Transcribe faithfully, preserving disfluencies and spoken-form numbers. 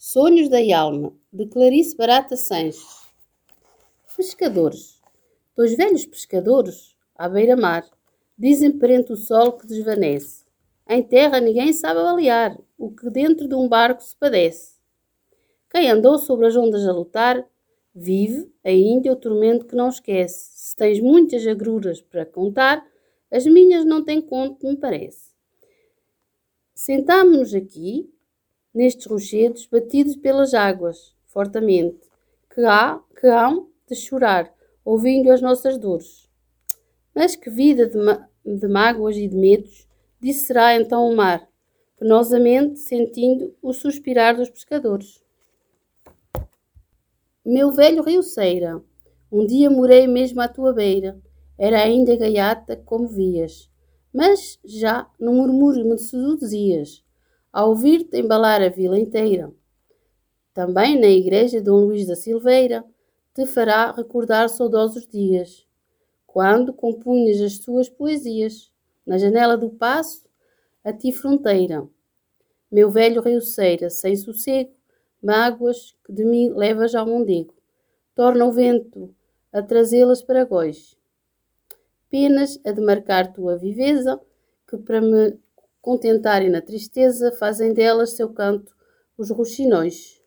Sonhos da Alma, de Clarice Barata Sanches. Pescadores. Dois velhos pescadores, à beira-mar, dizem perante o sol que desvanece: em terra ninguém sabe avaliar o que dentro de um barco se padece. Quem andou sobre as ondas a lutar, vive ainda o tormento que não esquece. Se tens muitas agruras para contar, as minhas não têm conto, me parece. Sentámo-nos aqui, nestes rochedos batidos pelas águas, fortemente, que há, que hão de chorar, ouvindo as nossas dores. Mas que vida de, de mágoas e de medos, disserá então o mar, penosamente sentindo o suspirar dos pescadores. Meu velho Rio Ceira, um dia morei mesmo à tua beira, era ainda gaiata como vias, mas já no murmúrio me seduzias, a ouvir-te embalar a vila inteira. Também na igreja de Dom Luís da Silveira te fará recordar saudosos dias, quando compunhas as tuas poesias, na janela do paço, a ti fronteira. Meu velho Rio Ceira, sem sossego, mágoas que de mim levas ao mondego, torna o vento a trazê-las para Góis. Penas a demarcar tua viveza, que para me contentarem na tristeza, fazem delas seu canto os roxinóis.